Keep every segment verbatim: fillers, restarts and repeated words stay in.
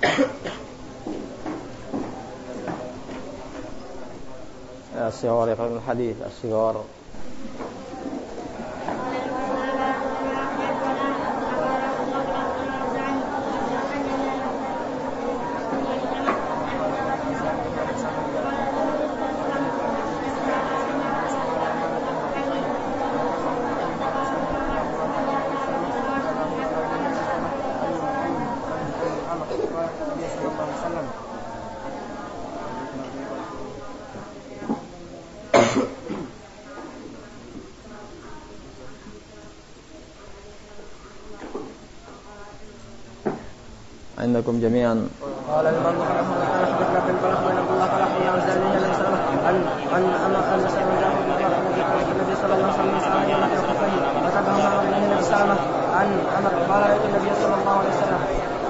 الصغار يقرأون الحديث الصغار. عندكم جميعا. قال الإمام محمد بن حسن حدثنا بن طلق بن عبد الله قال حدثنا عن زيد بن سلمة عن عن عن سلمة جابر بن عبد الذي قال النبي صلى الله عليه وسلم سأل يوم الخفين وتبعه عن النبي سلمة عن عمر قال رأيت النبي صلى الله عليه وسلم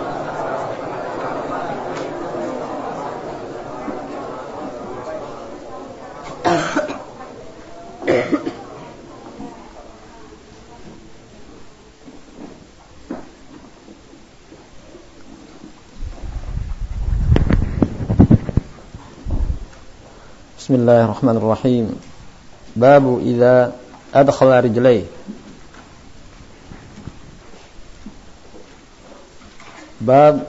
بسم الله الرحمن الرحيم. باب إذا أدخل رجليه. Bab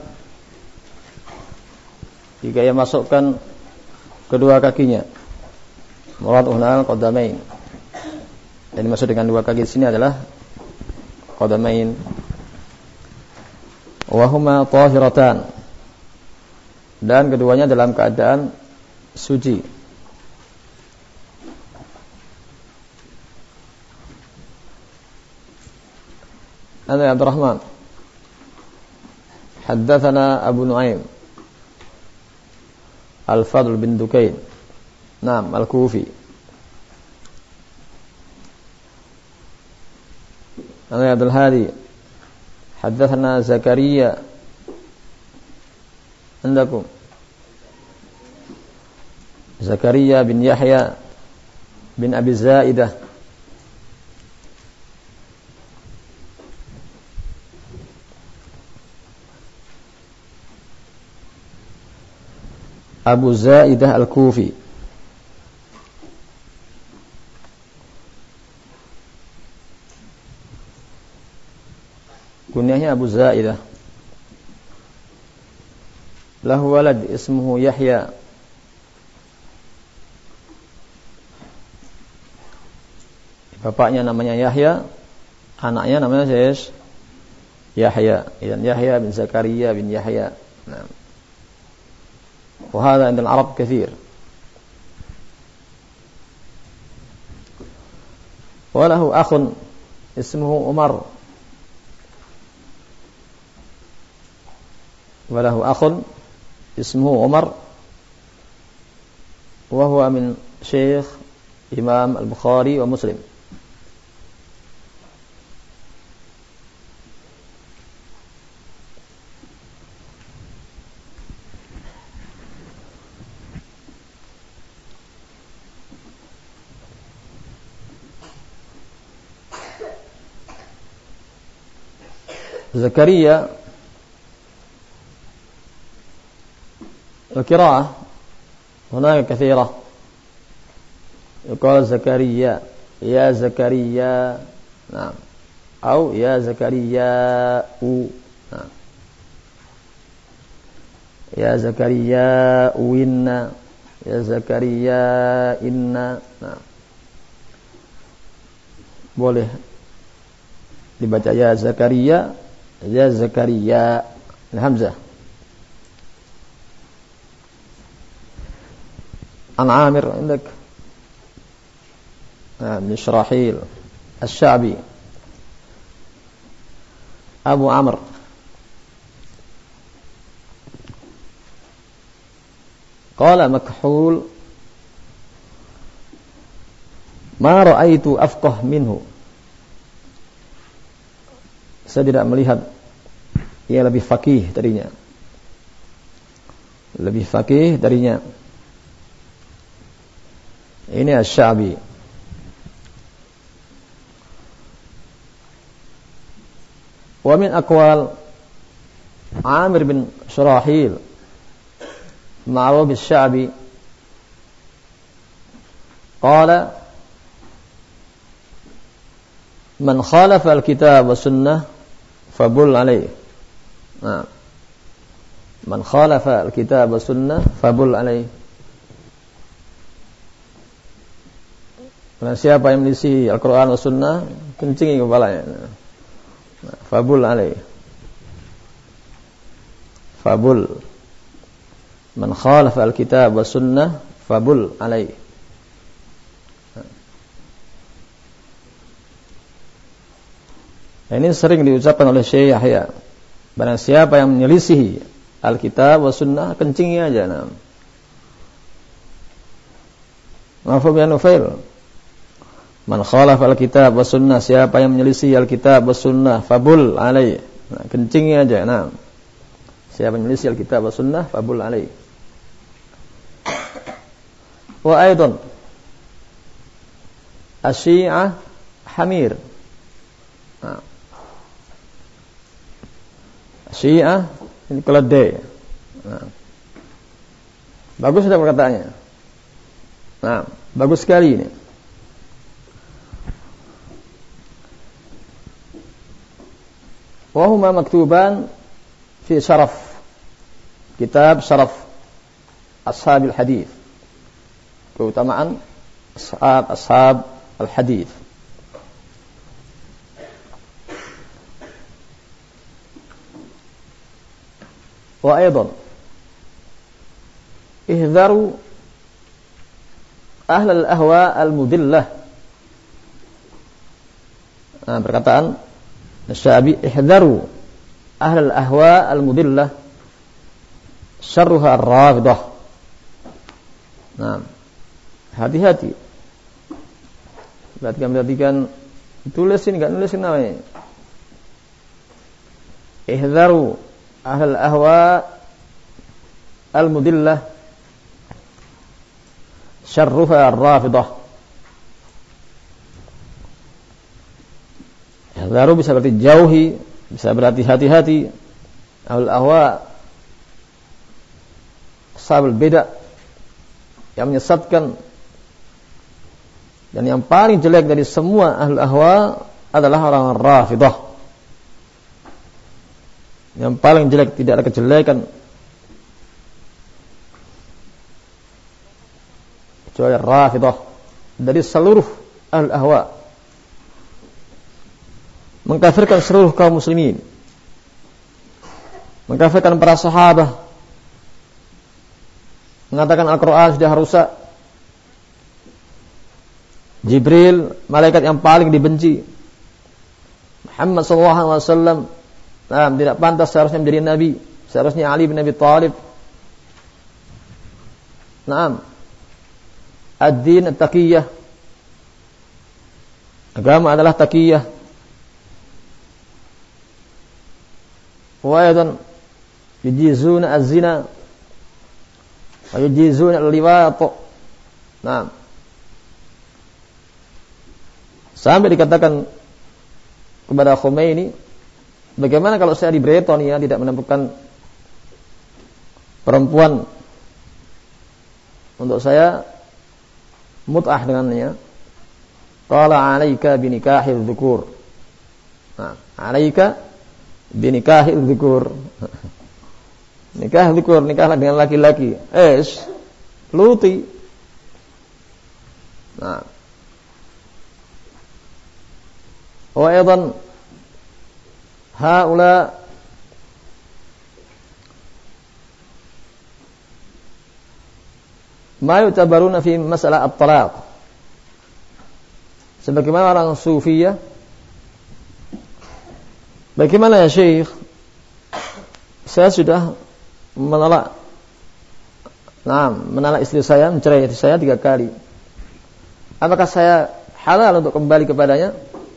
jika ia masukkan kedua kakinya. Murad hunal qadamain. Dan dimaksud dengan dua kaki di sini adalah qadamain. Wa huma tahiratan. Dan keduanya dalam keadaan suci. Ana Abdurrahman Haddatsana Abu Nu'aim Al-Fadl bin Dukain Naam Al-Kufi. Ana Abdul Hadi Haddatsana Zakaria. Andakum Zakaria bin Yahya bin Abi Zaidah. Abu Zaidah Al-Kufi. Kunyahnya Abu Zaidah. Lahu walad ismuhu Yahya. Bapaknya namanya Yahya, anaknya namanya Syekh Yahya. Idan Yahya bin Zakaria bin Yahya. Nah. وهذا عند العرب كثير. وله أخ اسمه عمر. وله أخ اسمه عمر وهو من شيخ إمام البخاري ومسلم. زكريا القراءة هناك كثيرة. يقال زكريا يا زكريا نعم أو يا زكريا أو نعم يا زكريا وإن يا زكريا إن نعم boleh dibaca ya Zakaria ya Zakaria Hamzah. An Amir عندك بن شراحيل الشعبي أبو عمرو قال مكحول ما رأيت أفقه منه. Saya tidak melihat ia lebih faqih darinya. Lebih faqih darinya. Ini Asy-Sya'bi. Wa min aqwal Amir bin Shurahil ma'ruf bis-Sya'bi qala man khalafa al-kitab wa sunnah fabul alaih. Nah, man khalafa al-kitab wa sunnah fabul alaih. Karena siapa yang menyelisih Al-Quran wa sunnah, kencingi kepalanya. Nah, fabul alaih. Fabul. Man khalafa al-kitab wa sunnah fabul alaih. Nah, ini sering diucapkan oleh Syekh Yahya. Barang siapa yang menyelisihi Alkitab wa sunnah, kencingi aja. Nah. Mafhum ya Nufail? Man khalafa al-kitab wa sunnah, siapa yang menyelisih al-kitab wa sunnah fabul alaih. Nah, kencingi aja. Nah. Siapa yang menyelisih al-kitab wa sunnah fabul alaih. Wa aidan asy-Syi'ah hamir. Nah. Syiah ini keledai. Nah. Bagus sudah perkataannya. Nah, bagus sekali ini. Wa huma maktuban fi syaraf kitab syaraf ashabil hadis. Keutamaan ashab ashab al-hadis. Wa aidan ihdharu ahl al-ahwa al-mudillah. Nah, perkataan Asy-Sya'bi, ihdharu ahl al-ahwa al-mudillah syarruha ar-rafidah. Nah, hati-hati. Perhatikan, perhatikan. Tulis ini, enggak nulis ini namanya. Ihdharu ahl al-ahwa al-mudillah syarruha ar-rafidah. Baru bisa berarti jauhi, bisa berarti hati-hati. Ahlul ahwa, sahabat beda yang menyesatkan, dan yang paling jelek dari semua ahlul ahwa adalah orang Rafidah. Yang paling jelek, tidak ada kejelekan kecuali Rafidah dari seluruh ahlul ahwa. Mengkafirkan seluruh kaum muslimin, mengkafirkan para sahabat, mengatakan Al-Quran sudah rusak, Jibril malaikat yang paling dibenci, Muhammad sallallahu alaihi wasallam nah, tidak pantas seharusnya menjadi nabi, seharusnya Ali bin Abi Thalib. Naam, ad-din at-taqiyah, agama adalah taqiyah. Wa aidan yujizuna az-zina wa yujizuna al-liwat. Nah, sampai dikatakan kepada Khomeini, bagaimana kalau saya di Britania tidak menemukan perempuan untuk saya mut'ah dengannya? Qala 'alaika binikahil dzukur. Nah, 'alaika binikahil dzukur. Nikah dzukur, nikahlah dengan laki-laki. Es luti. Nah. Wa aidan haula ma yutabaruna fi masalah at-talaq. Sebagaimana orang Sufiyah. Bagaimana ya Syekh? Saya sudah menolak, nah, menolak istri saya, mencerai istri saya tiga kali. Apakah saya halal untuk kembali kepadanya?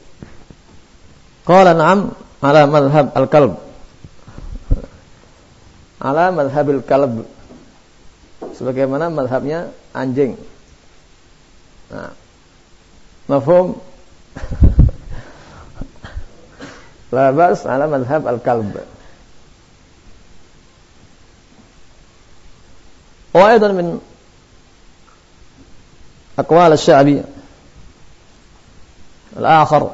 Qala na'am ala madhhab al-kalb. Ala madhhabil kalb. Sebagaimana madhabnya anjing. Nah, mafhum? La bas ala madhhab al-kalb. وأيضا من أقوال الشعبي الآخر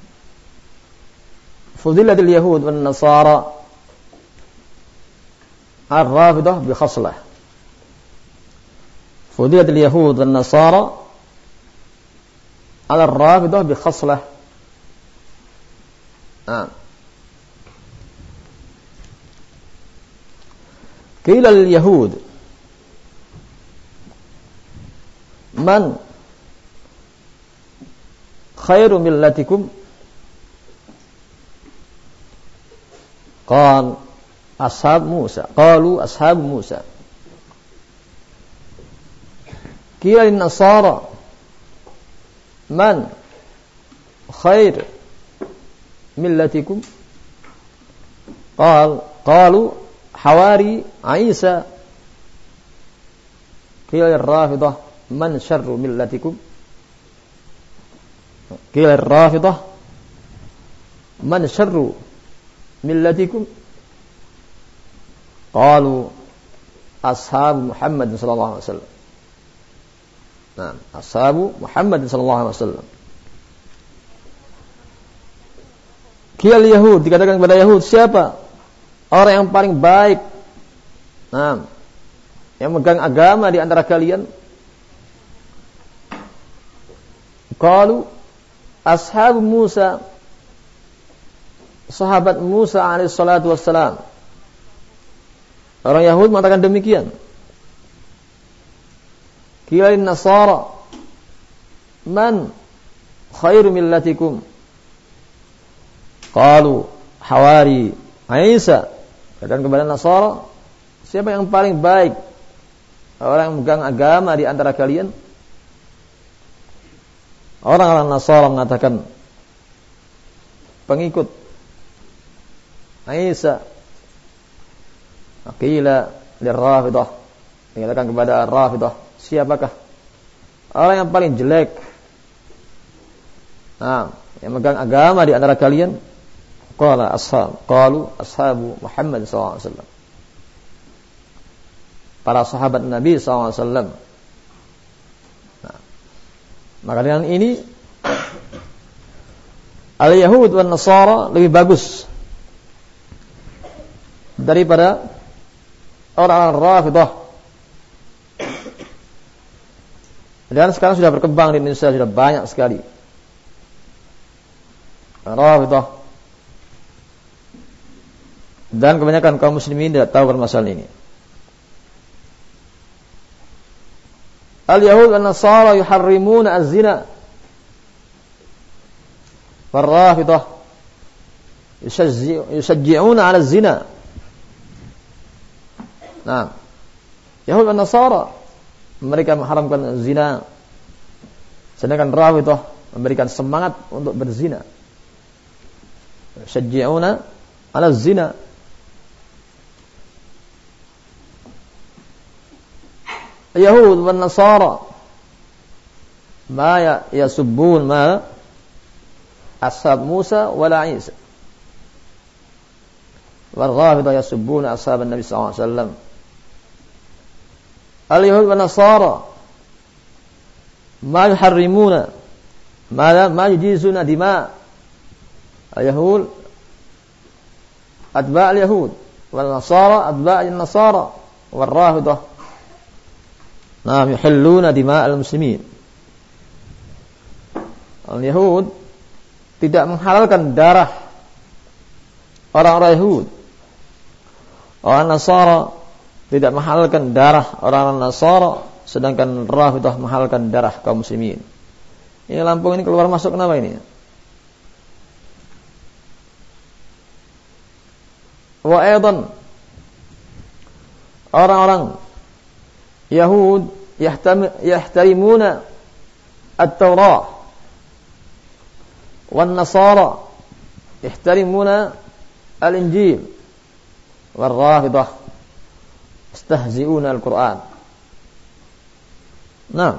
فضلت اليهود والنصارى الرافضة بخصلة فضلت اليهود والنصارى على الرافضة بخصلة آه. قيل لليهود من خير ملتكم قال أصحاب موسى قالوا أصحاب موسى قيل للنصارى من خير ملتكم قال قالوا حواري عيسى قيل للرافضة من شر ملتكم قيل للرافضة من شر ملتكم قالوا أصحاب محمد صلى الله عليه وسلم نعم أصحاب محمد صلى الله عليه وسلم Qiyal Yahud, dikatakan kepada Yahud, siapa orang yang paling baik, nah, yang megang agama di antara kalian? Qalu ashab Musa, sahabat Musa alaihi salatu wassalam. Orang Yahud mengatakan demikian. Qiyal Nasara, man khairu millatikum? Qalu hawari Isa. Dan kepada Nasara, siapa yang paling baik orang yang megang agama di antara kalian? Orang-orang Nasara mengatakan pengikut Isa. Qila lirrafidah, dikatakan kepada Rafidah, siapakah orang yang paling jelek, nah, yang megang agama di antara kalian? Qala ashab, qalu ashabu Muhammad sallallahu alaihi wasallam. Para sahabat Nabi sallallahu alaihi wasallam. Nah, maka dengan ini al-Yahud wan Nasara lebih bagus daripada orang-orang Rafidah. Dan sekarang sudah berkembang di Indonesia, sudah banyak sekali Rafidah. Dan kebanyakan kaum muslimin tidak tahu permasalahan ini. Al-Yahud dan Nasara yuharrimuna az-zina. Wal-Rafidah yusajji'una 'ala az-zina. Nah, Yahud dan Nasara mereka mengharamkan zina, sedangkan Rafidah memberikan semangat untuk berzina. Yusajji'una 'ala az-zina. Yahud dan Nasara ma yasubbun ma ashab Musa wala Isa. Wal Rafidah yasubbuna ashab Nabi sallallahu alaihi wasallam. Al-Yahud dan Nasara ma yuharrimuna ma ma yujizuna dima. Al-Yahud atba' al-Yahud wal Nasara atba' al-Nasara wal Rafidah nah yuhilluna dima'al muslimin. Al-Yahud tidak menghalalkan darah orang-orang Yahud. Orang Nasara tidak menghalalkan darah orang-orang Nasara, sedangkan Rafidah menghalalkan darah kaum muslimin. Ini Lampung ini keluar masuk kenapa ini? Wa aidan orang-orang Yahud yahtarimuna at-Taurah wan Nasara yahtarimuna al-Injil wal Rafidah yastahzi'una al-Quran. Nah,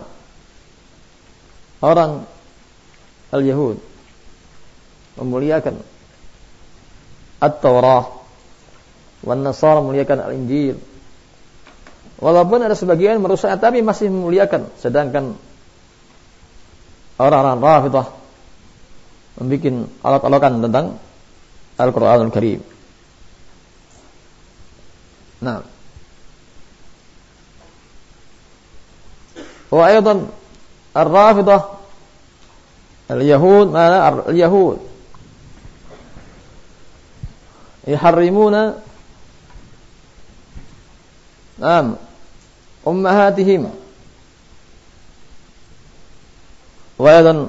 orang al-Yahud memuliakan at-Taurah wan Nasara memuliakan al-Injil. Walaupun ada sebagian merusak tapi masih memuliakan, sedangkan orang-orang Rafidhah membuat alok-alokan tentang Al-Qur'anul Karim. Nah, wa aidan ar-Rafidhah al-Yahud mana al-Yahud yuharrimuna nam ummahatihim wa aidan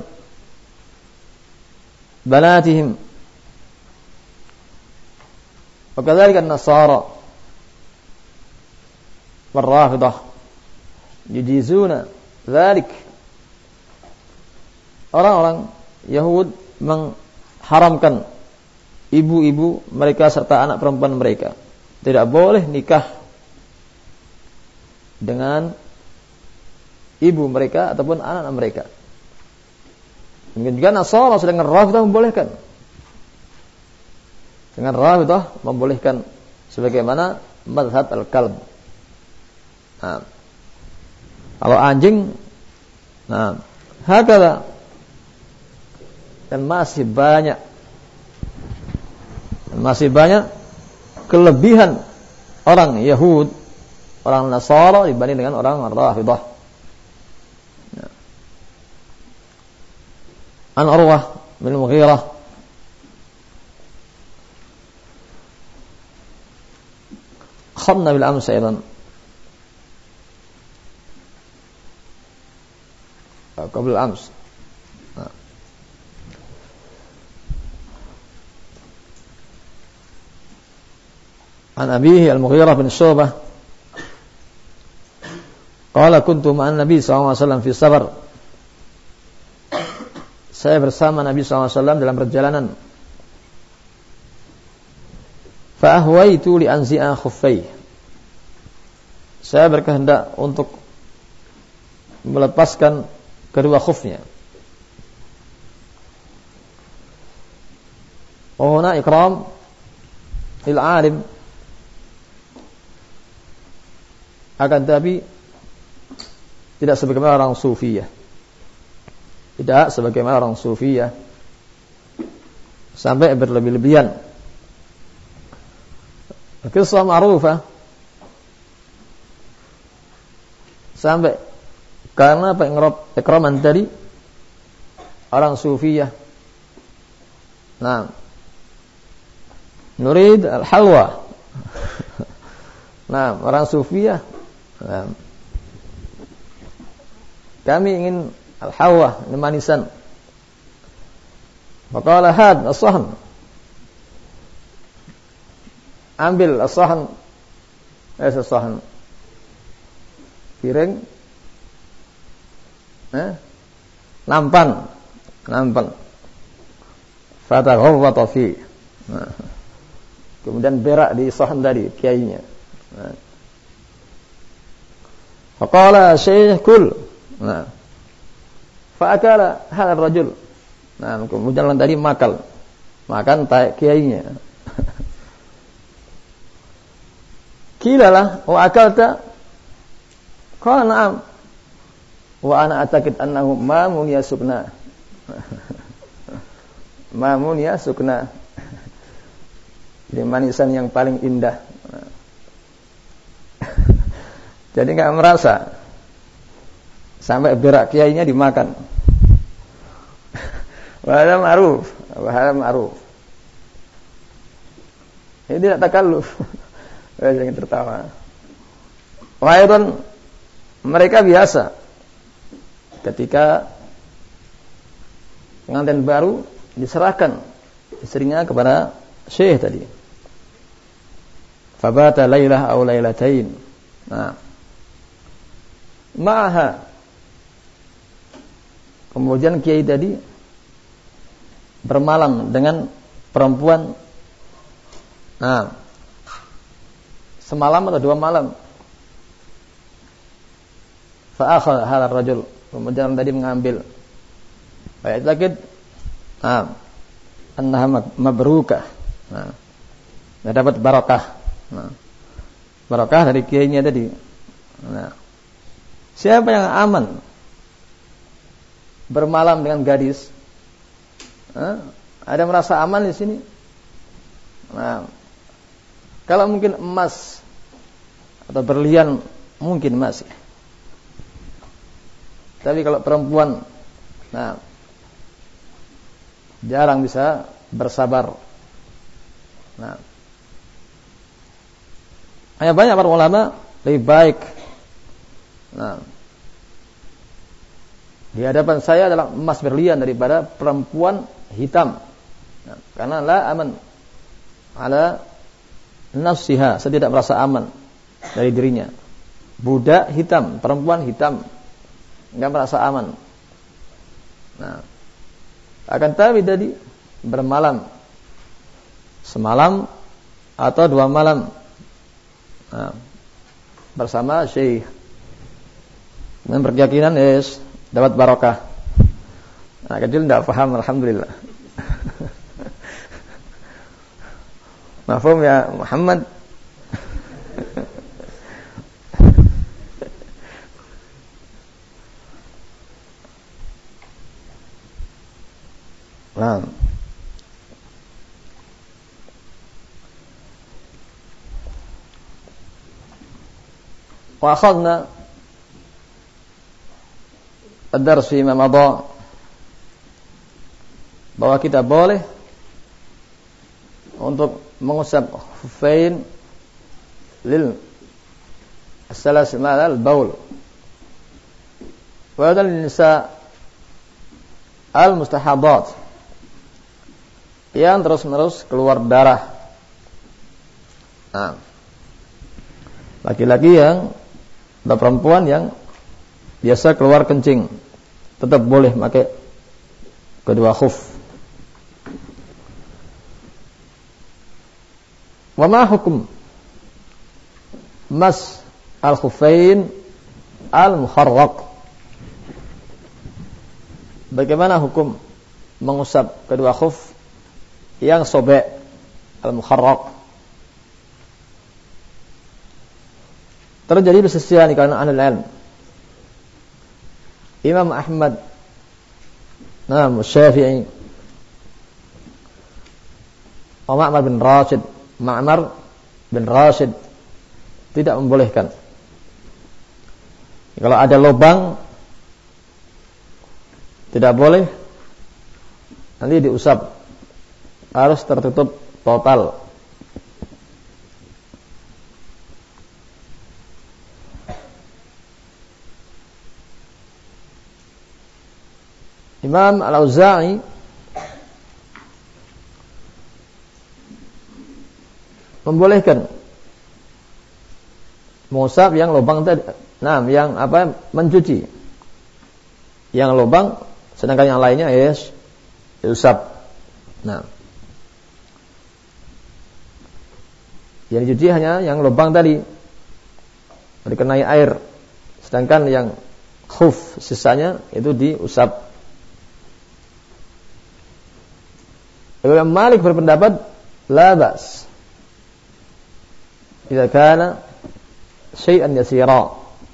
banatihim wa kadzalika an-Nasara wal-Rafidhah yujizuna dzalik. Orang-orang Yahud mengharamkan ibu-ibu mereka serta anak perempuan mereka. Tidak boleh nikah dengan ibu mereka ataupun anak-anak mereka. Demikian juga Nasara, sedangkan Rafidhah membolehkan. Dengan Rafidhah membolehkan sebagaimana mazhab al-kalb. Nah, kalau anjing, nah, hakala, dan masih banyak, dan masih banyak kelebihan orang Yahud, orang Nasara dibanding dengan orang Rafidhah. Nah. An Urwah bin Mughirah khamna bil ams aidan qabla ams. An abihi al-Mughirah bin Syu'bah qala kuntu ma'an Nabi sallallahu alaihi wasallam fi safar. Saya bersama Nabi sallallahu alaihi wasallam dalam perjalanan. Fa ahwaitu li anzi'a khuffai. Saya berkehendak untuk melepaskan kedua khufnya. Wa huna ikram lil alim, akan tapi tidak sebagaimana orang sufiyah. Tidak sebagaimana orang sufiyah sampai berlebih-lebihan. Kisah ma'rufah sampai karena pengikraman tadi orang sufiyah. Nah, nurid al-halwa. Nah, orang sufiyah, nah, kami ingin al-halwa, ini manisan. Faqala had as-sahn. Ambil as-sahn. Eh, as-sahn. Piring. Eh? Nampan. Nampan. Fataghawwata fi. Nah. Kemudian berak di sahn tadi kiainya. Nah. Faqala syekh kul. Nah. Fa'akala hal rajul. Nah, kemudian tadi makal. Makan tai kiainya. Kilalah wa akalta. Qala na'am. Wa ana atakid annahu mamun yasukna. Mamun yasukna. Ini manisan yang paling indah. Jadi enggak merasa sampai berak kiainya dimakan. Wahada ma'ruf, wahada ma'ruf. Ini tidak takalluf. Jangan tertawa. Wahidun, mereka biasa ketika pengantin baru diserahkan istrinya kepada syekh tadi. Fabata lailah aw lailatain. Nah. Ma'aha. Kemudian kiai tadi bermalam dengan perempuan. Nah, semalam atau dua malam. Fa'akhal halal rajul. Kemudian tadi mengambil. Baik lagi. Nah, annaha mabrukah. Nah, dia dapat barakah. Nah, barakah dari kiainya tadi. Nah, siapa yang aman bermalam dengan gadis? Hah? Ada merasa aman di sini? Nah, kalau mungkin emas atau berlian mungkin masih. Tapi kalau perempuan, nah, jarang bisa bersabar. Nah, hanya banyak para ulama lebih baik. Nah, di hadapan saya adalah emas berlian daripada perempuan hitam. Nah, karena la aman ala nafsiha, saya tidak merasa aman dari dirinya. Budak hitam, perempuan hitam, enggak merasa aman. Nah, akan tapi tadi bermalam semalam atau dua malam, nah, bersama syekh dengan berkeyakinan yes, dapat barokah. Nah, kecil tidak paham, alhamdulillah. Mafhum ya Muhammad? Nah, wa akhadna ad-dars fi ma madha, bahwa kita boleh untuk mengusap khuffain lil salas ma'al baul wa dal nisa al mustahadat, yang terus-menerus keluar darah. Nah, laki-laki yang atau perempuan yang biasa keluar kencing tetap boleh pakai kedua khuf. Wa ma hukum mas al-khuffain al-mukharraq? Bagaimana hukum mengusap kedua khuf yang sobek, al-mukharraq? Terjadi perselisihan di kalangan ahlul ilm. Imam Ahmad, nah, Syafi'i, Ma'mar bin Rashid, Ma'mar bin Rashid tidak membolehkan. Kalau ada lubang tidak boleh, nanti diusap, harus tertutup total. Imam Al-Auza'i membolehkan mengusap yang lubang tadi, nah, yang apa, mencuci yang lubang, sedangkan yang lainnya yes, diusap. Nah, yang dicuci hanya yang lubang tadi dikenai air, sedangkan yang khuf sisanya itu diusap. Imam Malik berpendapat la ba's jika kana syai'an yasira,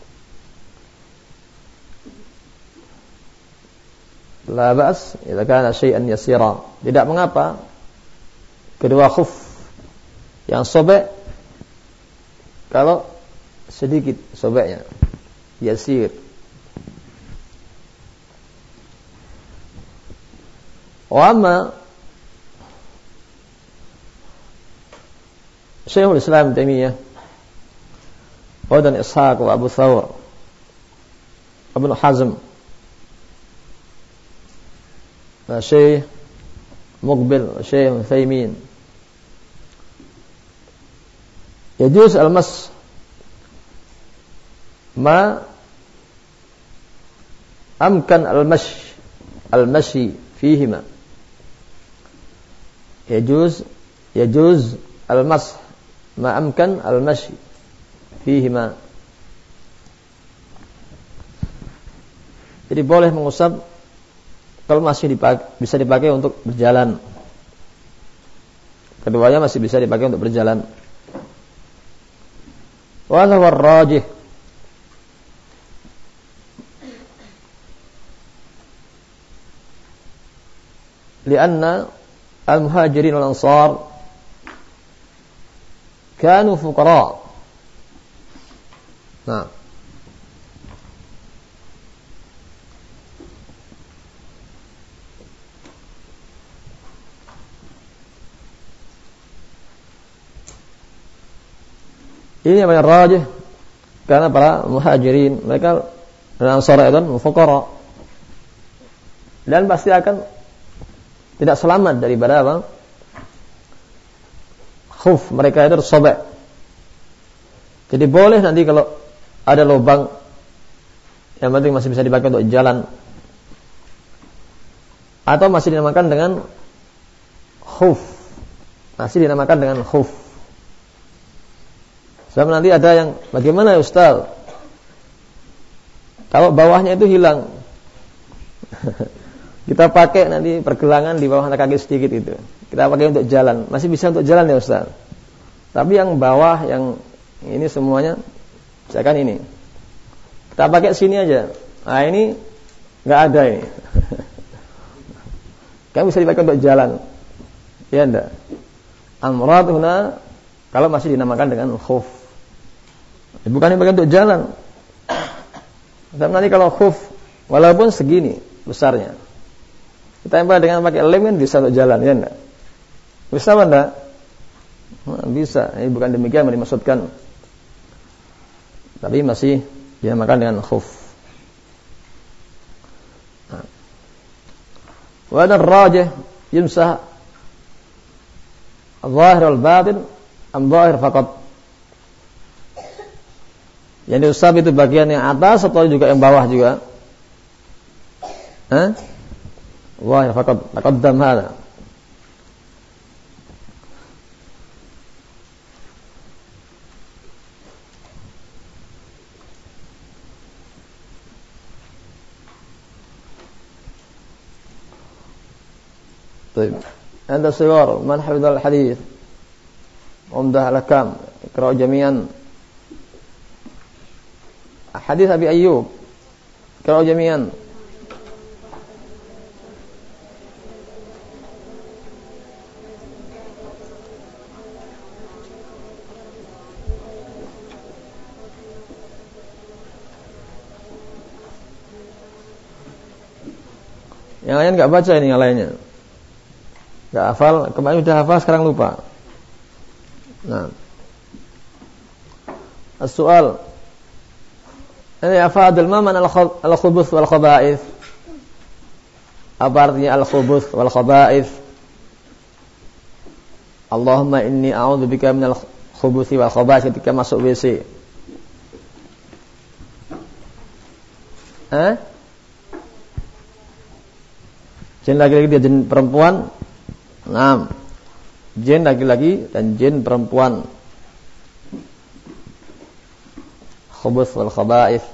la ba's jika kana syai'an yasira, tidak mengapa kedua khuf yang sobek kalau sedikit sobeknya, yasir. Wa amma Syekhul Islam Taimiyah wa dan Ishaq wa Abu Thawr Ibn Hazm wa Syekh Muqbil wa Syekh Utsaimin, yajuz al-mas ma amkan al-mash al-mashi fihima, yajuz yajuz al-mas ma amkan al-mashi fihima. Jadi boleh mengusap kalau masih dipakai, bisa dipakai untuk berjalan. Keduanya masih bisa dipakai untuk berjalan. Wa huwa ar-rajih, lianna al-muhajirin wal ansar kanu fuqara. Nah, ini yang paling rajih karena para muhajirin mereka dan ansar itu fuqara dan pasti akan tidak selamat daripada apa? Khuf mereka itu tersobek. Jadi boleh nanti kalau ada lubang, yang penting masih bisa dipakai untuk jalan, atau masih dinamakan dengan khuf, masih dinamakan dengan khuf. Sebab nanti ada yang bagaimana ya Ustaz? Kalau bawahnya itu hilang, kita pakai nanti pergelangan di bawah kaki sedikit itu, kita pakai untuk jalan, masih bisa untuk jalan ya Ustaz. Tapi yang bawah, yang ini semuanya, misalkan ini, kita pakai sini aja. Nah ini nggak ada ini. Kan bisa dipakai untuk jalan, ya enggak? Amrad huna kalau masih dinamakan dengan khuf, bukan dipakai untuk jalan. Tapi nanti kalau khuf, walaupun segini besarnya, kita tempel dengan pakai lem kan bisa untuk jalan, ya enggak? Bisa apa enggak? Nah, bisa. Ini bukan demikian yang dimaksudkan. Tapi masih dinamakan dengan khuf. Nah. Wa hadha ar-rajih yumsah al-zahir wal-batin am zahir faqat. Yang diusap itu bagian yang atas atau juga yang bawah juga? Hah? Zahir faqat. Taqaddam hadha. طيب عند الصغار من حفظ الحديث عمدة الأحكام اقرأوا جميعا حديث أبي أيوب اقرأوا جميعا yang lain enggak baca ini, yang lainnya enggak hafal, kemarin sudah hafal sekarang lupa. Nah, as-soal ini afadul ma man al-khubuth wal khaba'ith. Apa artinya al-khubuth wal khaba'ith? Allahumma inni a'udzubika minal khubuthi wal khaba'ith ketika masuk W C. Eh? Jin laki-laki dia jin perempuan. Nah, jin laki-laki dan jin perempuan. Khubuth wal khaba'ith.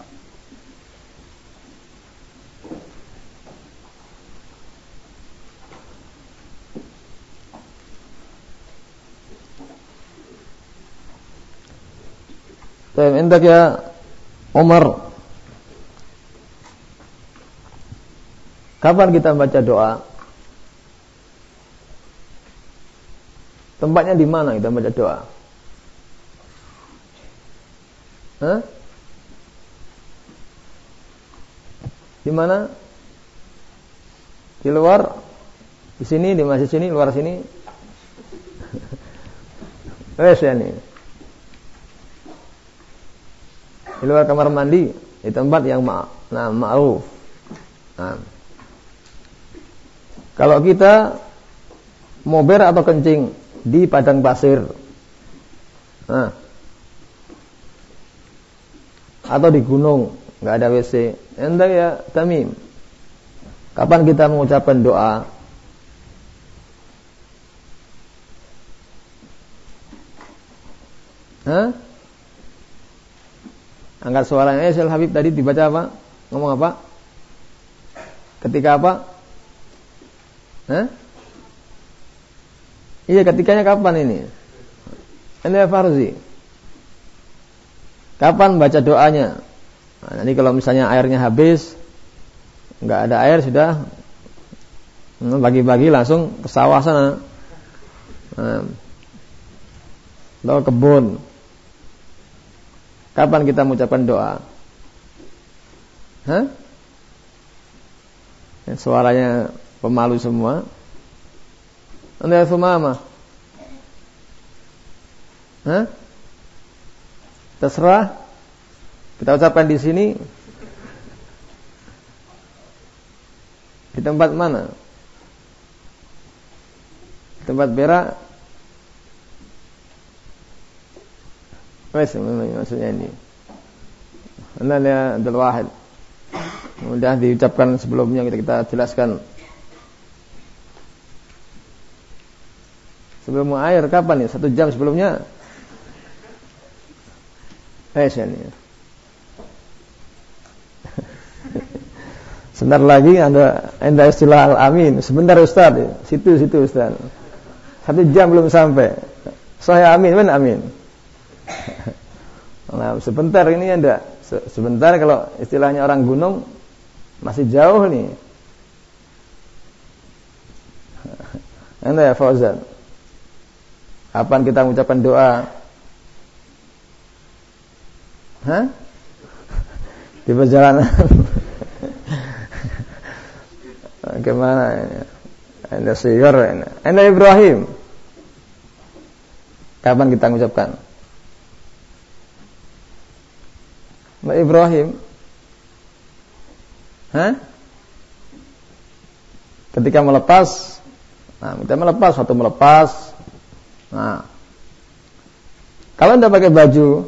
Baik, indak ya Umar. Kapan kita baca doa? Tempatnya di mana kita baca doa? Hah? Di mana? Di luar? Di sini, di masjid sini, luar sini? Wes ya nih. Di luar kamar mandi, di tempat yang ma- nah, ma'ruf. Nah. Kalau kita mau ber atau kencing di padang pasir, nah, atau di gunung, nggak ada W C, entah ya Tamim. Kapan kita mengucapkan doa? Hah? Angkat suaranya, eh Syekh Habib tadi dibaca apa? Ngomong apa? Ketika apa? Hah? Iya, ketikanya kapan ini? Ini Farzi. Kapan baca doanya? Nah, nanti kalau misalnya airnya habis, nggak ada air sudah, Pagi-pagi langsung ke sawah sana. Nah, lalu kebun. Kapan kita mengucapkan doa? Hah? Suaranya pemalu semua. Anda Sumama? Hah? Terserah. Kita ucapkan di sini. Di tempat mana? Di tempat berak. Wes, maksudnya ini. Anda lihat Abdul Wahid. Mudah diucapkan sebelumnya kita kita jelaskan. Sebelum air kapan nih? Satu jam sebelumnya. Eh sini. Sebentar lagi ada ada istilah al-amin. Sebentar Ustaz, situ situ Ustaz. Satu jam belum sampai. Saya amin, mana amin? Nah, sebentar ini ada. Sebentar kalau istilahnya orang gunung masih jauh nih. Anda ya Fauzan. Kapan kita mengucapkan doa? Hah? Di perjalanan. Bagaimana ini? Anda Sigar ini. Anda Ibrahim. Kapan kita mengucapkan? Mbak Ibrahim. Hah? Ketika melepas. Nah, kita melepas atau melepas. Nah. Kalau Anda pakai baju.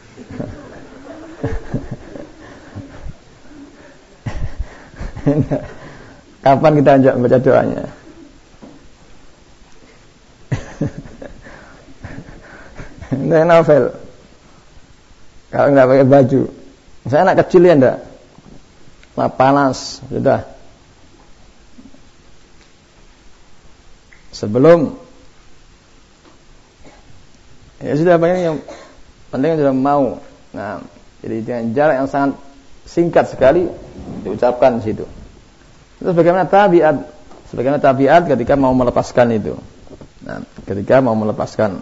Kapan kita ajak baca doanya? Ini novel. Kalau enggak pakai baju. Saya anak kecil ya enggak? Lah panas, sudah. Sebelum ya sudah banyak yang penting sudah mau. Nah, jadi dengan jarak yang sangat singkat sekali diucapkan di situ. Terus bagaimana tabiat? Sebagaimana tabiat ketika mau melepaskan itu. Nah, ketika mau melepaskan.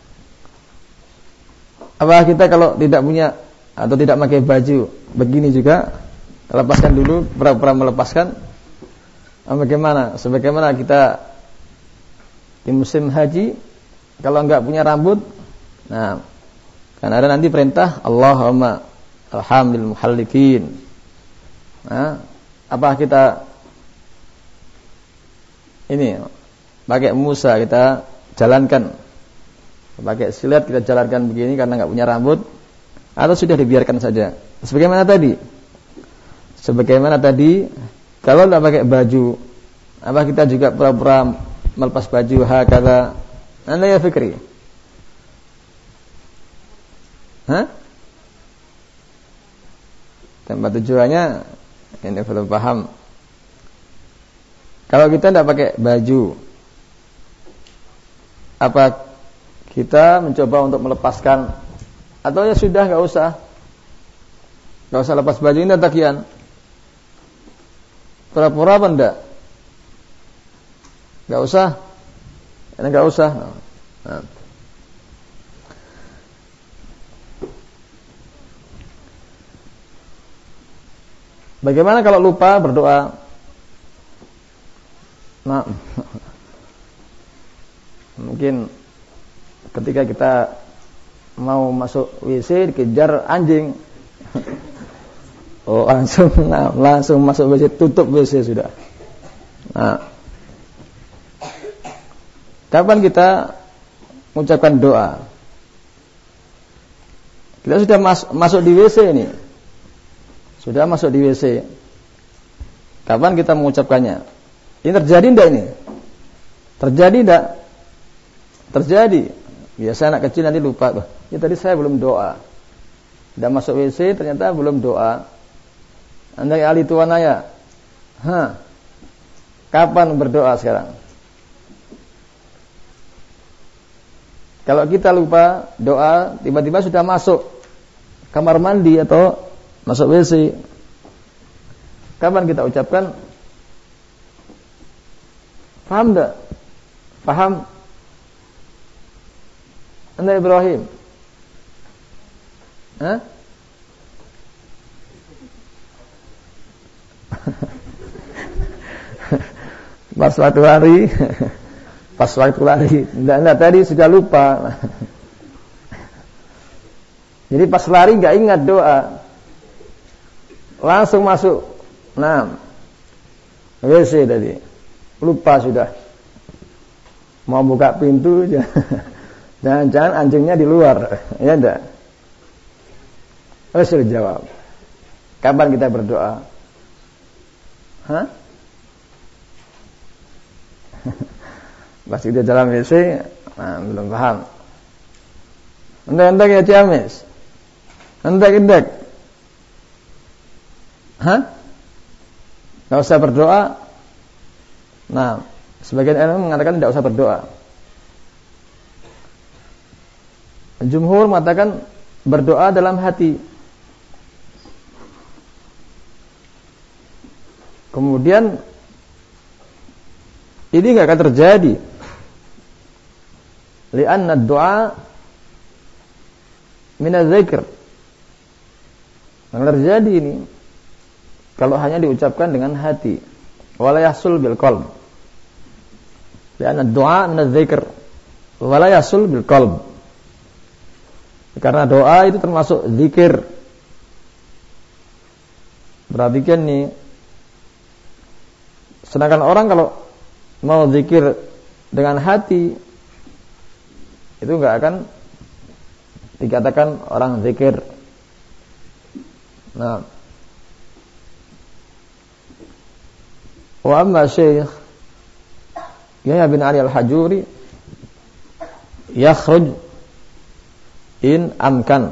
Apa kita kalau tidak punya atau tidak pakai baju begini juga lepaskan dulu, pura-pura melepaskan? Bagaimana? Sebagaimana kita di musim haji kalau enggak punya rambut, nah, kan ada nanti perintah Allahumma alhamdul muhallikin. Nah, apa kita ini pakai musa kita jalankan, pakai silat kita jalankan begini karena enggak punya rambut, atau sudah dibiarkan saja? Sebagaimana tadi, sebagaimana tadi kalau enggak pakai baju, apa kita juga pura-pura melepas baju hakala? Anda ya Fikri? Hah? Tempat tujuannya ini belum paham. Kalau kita tidak pakai baju, apa kita mencoba untuk melepaskan? Atau ya sudah nggak usah, nggak usah lepas baju ini takian? Pura-pura apa enggak? Nggak usah, ini nggak usah. Nah. Bagaimana kalau lupa berdoa? Nah, mungkin ketika kita mau masuk W C dikejar anjing, oh langsung, nah, langsung masuk W C, tutup W C sudah. Nah, kapan kita mengucapkan doa? Kita sudah mas- masuk di W C ini. Sudah masuk di W C. Kapan kita mengucapkannya? Ini terjadi enggak ini? Terjadi enggak? Terjadi. Biasa anak kecil nanti lupa tuh. Ya tadi saya belum doa. Sudah masuk W C ternyata belum doa. Andai ahli tuanaya. Hah. Kapan berdoa sekarang? Kalau kita lupa doa, tiba-tiba sudah masuk kamar mandi atau masuk W C. Kapan kita ucapkan? Paham enggak? Paham? Anda Ibrahim? Hah? Pas waktu lari, pas waktu lari, enggak, enggak, tadi sudah lupa. Jadi pas lari enggak ingat doa, langsung masuk. Nah, W C tadi, lupa sudah. Mau buka pintu, jangan-jangan anjingnya di luar, ya enggak? Rasul jawab, kapan kita berdoa? Hah? Pas kita dalam W C, nah, belum paham. Hendak-hendak ya Ciamis, hendak-hendak. Hah? Tidak usah berdoa. Nah, sebagian ilmu mengatakan tidak usah berdoa. Jumhur mengatakan berdoa dalam hati. Kemudian ini tidak akan terjadi. Lianna doa minaz zikr. Yang terjadi ini kalau hanya diucapkan dengan hati, wala yahsul bil qalb. Lianna doa minaz zikr, wala yahsul bil qalb. Karena doa itu termasuk zikir. Perhatikan nih. Sedangkan orang kalau mau zikir dengan hati, itu enggak akan dikatakan orang zikir. Nah, wa amma Syekh Yahya bin Ali Al-Hajuri yakhruj in amkan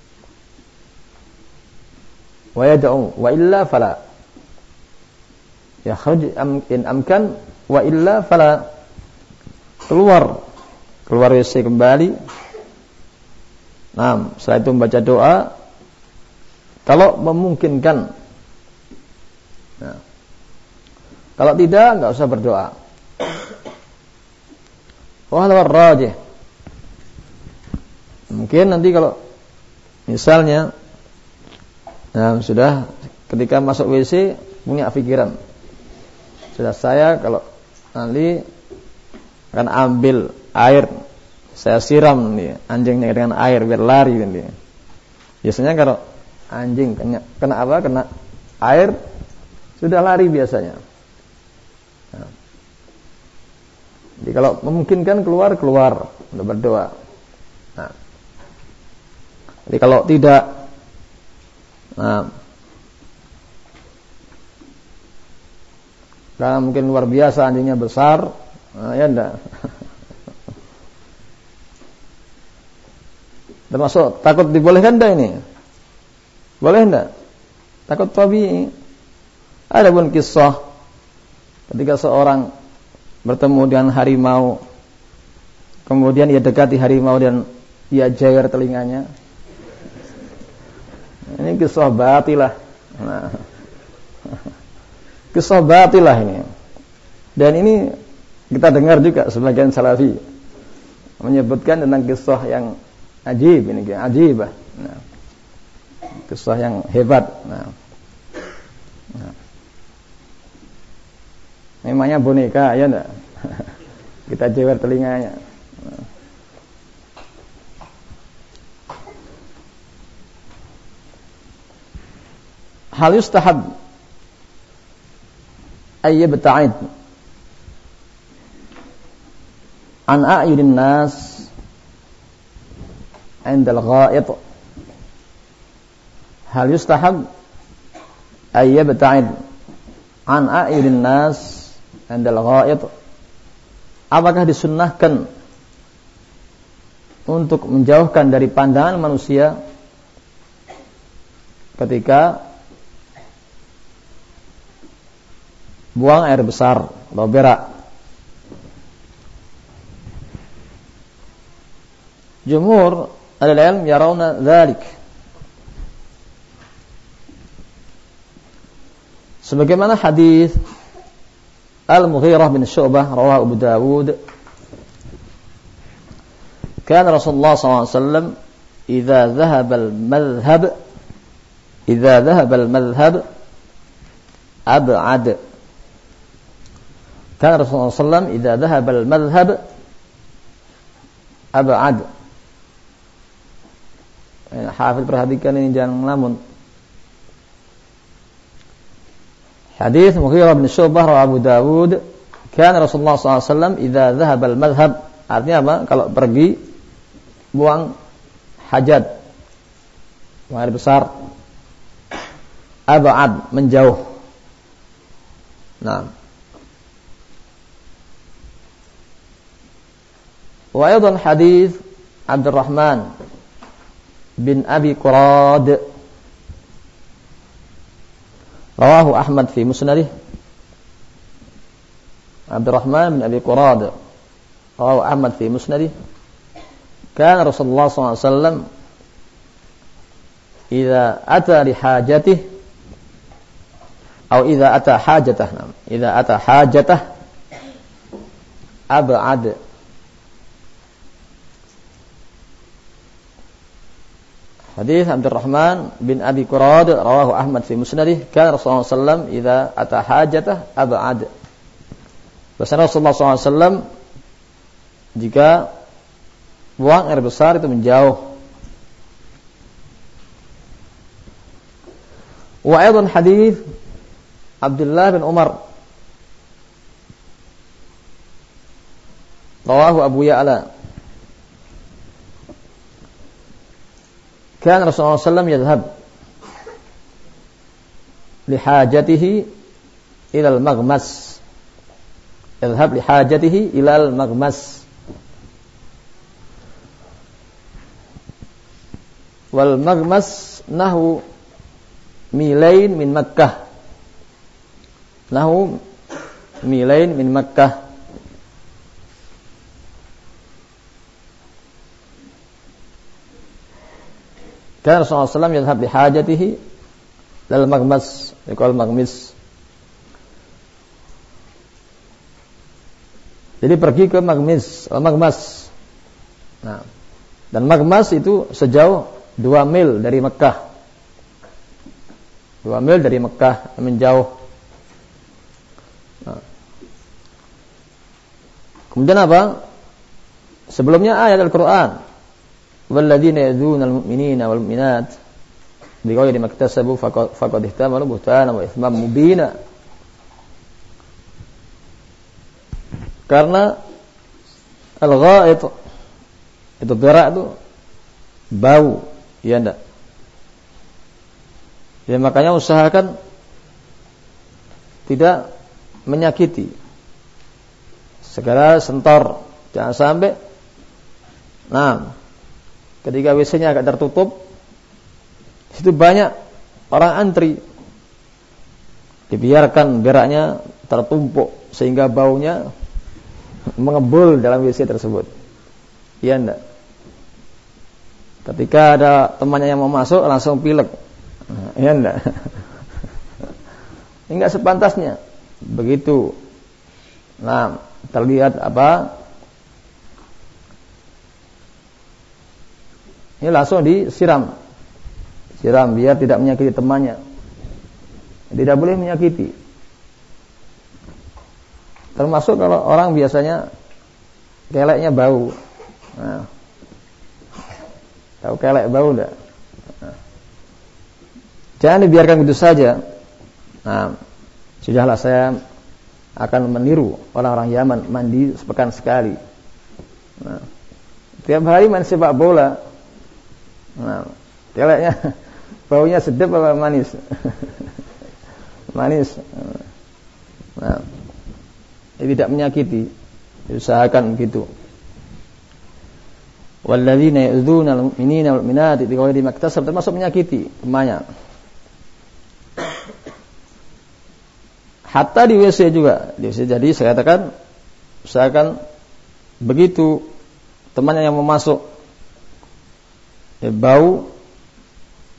wa yad'u wa illa fala. Yakhruj in amkan wa illa fala. Keluar keluar W C kembali. Nah, setelah itu membaca doa kalau memungkinkan. Nah, kalau tidak, enggak usah berdoa. Wa hadha ar-rajih. Mungkin nanti kalau misalnya nah, sudah ketika masuk W C punya pikiran, sudah saya kalau nanti akan ambil air, saya siram nih anjingnya dengan air biar lari nanti. Biasanya kalau anjing kena, kena apa? Kena air sudah lari biasanya. Nah, jadi kalau memungkinkan keluar keluar untuk berdoa. Nah, jadi kalau tidak, nah, karena mungkin luar biasa anjingnya besar, nah, ya enggak. Termasuk takut dibolehkan enggak ini? Boleh enggak? Takut tabii. Ada pun kisah ketika seorang bertemu dengan harimau, kemudian ia dekati harimau dan ia jair telinganya. Ini kisah batilah. Nah, kisah batilah ini. Dan ini kita dengar juga sebagian salafi menyebutkan tentang kisah yang ajib ini, ajibah. Nah, kisah yang hebat. Nah, nah. Memangnya boneka, ya enggak? Kita jewer telinganya. Nah. Hal yustahab ay yabta'id an a'yunin nas 'inda al-gha'it. Hal yustahab ay yabta'id an a'yunin nas 'inda al-gha'it. Apakah disunnahkan untuk menjauhkan dari pandangan manusia ketika buang air besar atau berak? Jumhur al-ilm yarawna dzalik. Sebagaimana hadis Al-Mughirah bin Syu'bah rawahu Abu Dawud. Kana Rasulullah sallallahu alaihi wasallam idza dhahaba al-madhhab idza dhahaba al-madhhab ab'ad. Kana Rasulullah sallallahu alaihi wasallam idza dhahaba al-madhhab ab'ad. Ya, hafid perhatikan ini, jangan ngelamun. Hadis Mughirah bin Syu'bah rawahu Abu Dawud. Kana Rasulullah sallallahu alaihi wasallam idza dhahaba al-madhhab, artinya apa? Kalau pergi buang hajat, buang air besar, ab'ad, menjauh. Nah, wa aidan hadis Abdurrahman bin Abi Qurad rawahu Ahmad fi musnadih. Abdurrahman bin Abi Qurad rawahu Ahmad fi musnadih. Kana Rasulullah sallallahu alaihi wasallam idza ata li hajatihi atau idza ata hajatah, idza ata hajatah ab'ad. Hadis Abdurrahman bin Abi Qurad rawahu Ahmad fi musnadih. Kana Rasulullah sallallahu alaihi wasallam idza ata hajatah ab'ad. Bahasa Rasulullah sallallahu alaihi wasallam jika buang air besar itu menjauh. Wa aidan hadis Abdullah bin Umar rawahu Abu Ya'la. Kana Rasulullah sallallahu alaihi wasallam yadhhab li hajatihi ila al-maghmas. Yadhhab li hajatihi ila al-maghmas. Wal maghmas nahu milain min Makkah. Nahu milain min Makkah. Kan Rasulullah sallallahu alaihi wasallam yadhhab li hajatihi lal maghmas, yaqul maghmis. Jadi pergi ke maghmis, al-maghmas. Nah, dan maghmas itu sejauh dua mil dari Mekah. Dua mil dari Mekah, menjauh. Nah. Kemudian apa? Sebelumnya ayat Al-Quran, walladzina yadhunal mu'minina wal mu'minat bighayri maktasabu faqad ihtamalu buhtanan wa itsman mubina. Karena al-ghaid itu berak itu bau, ya enggak? Ya makanya usahakan tidak menyakiti. Segala sentor, jangan sampai. Nah, ketika W C-nya agak tertutup, situ banyak orang antri, dibiarkan beraknya tertumpuk sehingga baunya mengebul dalam W C tersebut. Iya enggak? Ketika ada temannya yang mau masuk langsung pilek. Iya enggak? Enggak sepantasnya. Begitu. Nah, terlihat apa? Ini langsung disiram. Siram biar tidak menyakiti temannya. Tidak boleh menyakiti. Termasuk kalau orang biasanya keleknya bau. Nah, tahu kelek bau enggak? Nah, jangan dibiarkan begitu saja. Nah, sudahlah saya akan meniru orang-orang Yaman mandi sepekan sekali. Nah, tiap hari main sepak bola. Nah, keleknya baunya sedap apa manis? Manis. Nah, ini tidak menyakiti. Usahakan begitu. Walladzina yu'dzunal mu'minina wal mu'minati bighayri maktasab, termasuk menyakiti temannya. Hatta di W C juga. Di W C, jadi saya katakan usahakan begitu temannya yang mau masuk ya, bau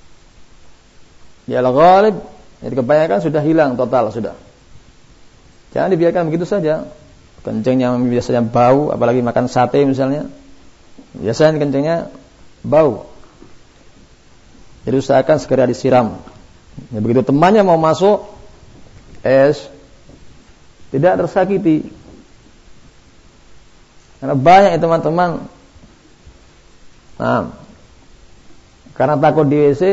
ya al-ghalib, jadi kebanyakan sudah hilang total sudah. Jangan dibiarkan begitu saja. Kencingnya biasanya bau, apalagi makan sate misalnya. Biasanya kencingnya bau. Jadi usahakan segera disiram. Ya, begitu temannya mau masuk, es tidak tersakiti. Karena banyak teman-teman, nah, karena takut di W C,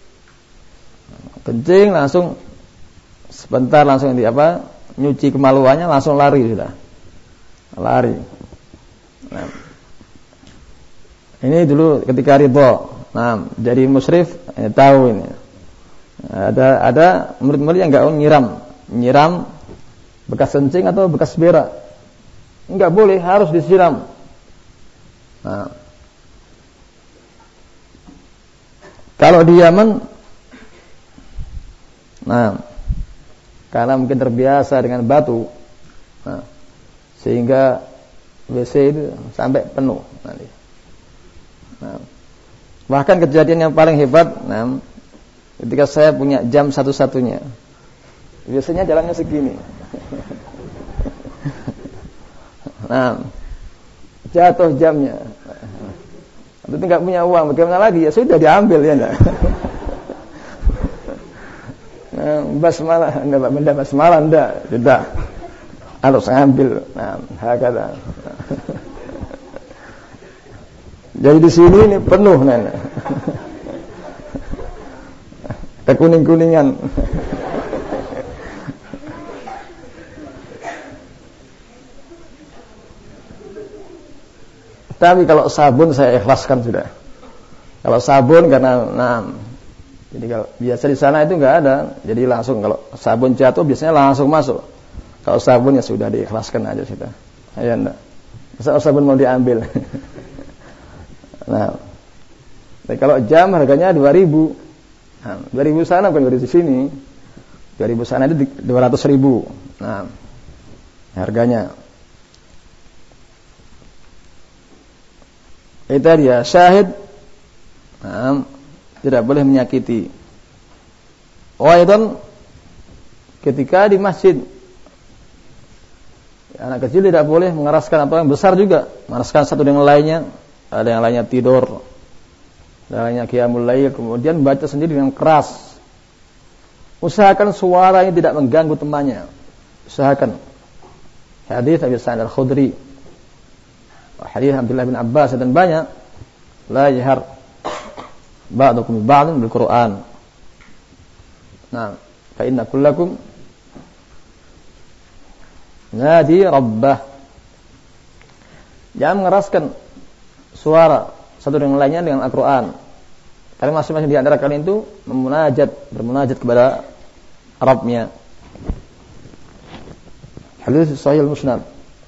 kencing langsung sebentar langsung di apa, nyuci kemaluannya langsung lari sudah, lari. Nah, ini dulu ketika ridho, nah jadi musyrif, eh, tahu ini. Ada ada murid-murid yang nggak nyiram, nyiram bekas kencing atau bekas berak, nggak boleh, harus disiram. Nah, kalau di Yaman, nah, karena mungkin terbiasa dengan batu, nah, sehingga W C itu sampai penuh nanti. Nah, bahkan kejadian yang paling hebat, nah, ketika saya punya jam satu-satunya, biasanya jalannya segini. Nah, jatuh jamnya. Itu nggak punya uang, bagaimana lagi? Ya sudah diambil ya enggak. Nah, basmalah, enggak benda basmalah enggak, sudah harus ngambil. Nah, hakata. Jadi di sini ini penuh nenek. Kekuning-kuningan. Tapi kalau sabun saya ikhlaskan sudah. Kalau sabun karena nah, jadi kalau biasa di sana itu enggak ada, jadi langsung kalau sabun jatuh biasanya langsung masuk. Kalau sabun ya sudah diikhlaskan aja sudah. Ya enggak. Masa sabun mau diambil. Nah, tapi kalau jam harganya dua ribu. Nah, dua ribu sana bukan dari sini. dua ribu sana itu dua ratus ribu. Nah, harganya. Itu dia syahid. Nah, tidak boleh menyakiti. Oh, itu ketika di masjid, anak kecil tidak boleh mengeraskan, atau yang besar juga mengeraskan satu dengan lainnya. Ada yang lainnya tidur, ada yang qiyamul lail, kemudian baca sendiri dengan keras. Usahakan suaranya tidak mengganggu temannya. Usahakan. Hadis Abi Sa'id Al-Khudri, hadis Abdullah bin Abbas dan banyak. La yahar ba'dukum ba'dan bil Qur'an. Nah, fa inna kullakum nadi rabbah. Jangan mengeraskan suara satu dengan lainnya dengan Al-Quran. Karena masing-masing di antara kalian itu memunajat, bermunajat kepada Rabbnya. Hadis Sahih Musnad.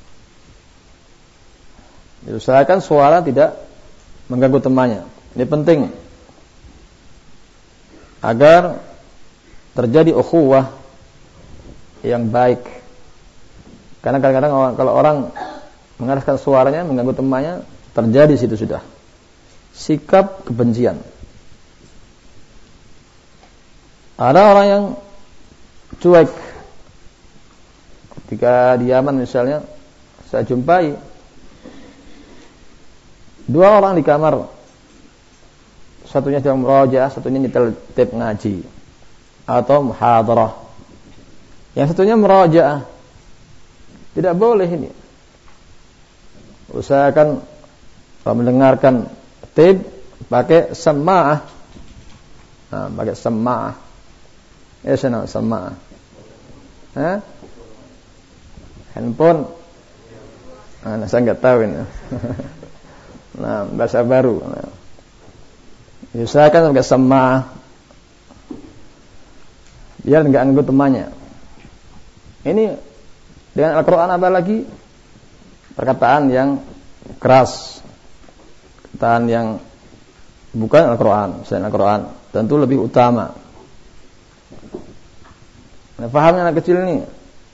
Diusahakan suara tidak mengganggu temannya. Ini penting agar terjadi ukhuwah yang baik. Karena kadang-kadang kalau orang mengeraskan suaranya mengganggu temannya, terjadi situ sudah sikap kebencian. Ada orang yang cuek. Ketika di Yaman misalnya, saya jumpai dua orang di kamar, satunya sedang murajaah, satunya nyetel tape ngaji atau muhadarah. Yang satunya murajaah. Tidak boleh ini. Usahakan kalau mendengarkan tape pakai sama'ah. Nah, pakai sama'ah. Ya, sana sama'ah. Hah? Handphone. Nah, saya enggak tahu ini. Nah, bahasa baru. Nah. Usahakan pakai sama'ah. Biar enggak ganggu temannya. Ini dengan Al-Qur'an apa lagi? Perkataan yang keras. Perkataan yang bukan Al-Quran, selain Al-Quran, tentu lebih utama. Nah, pahamnya anak kecil ini.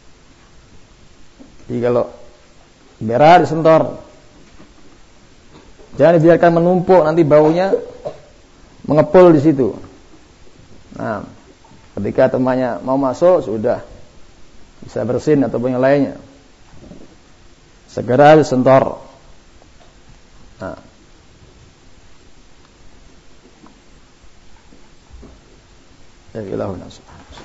Jadi kalau berak disentor, jangan dibiarkan menumpuk, nanti baunya mengepul di situ. Nah, ketika temannya mau masuk sudah bisa bersin ataupun yang lainnya, segera disentor. Nah. Ya ilahuna subhanahu.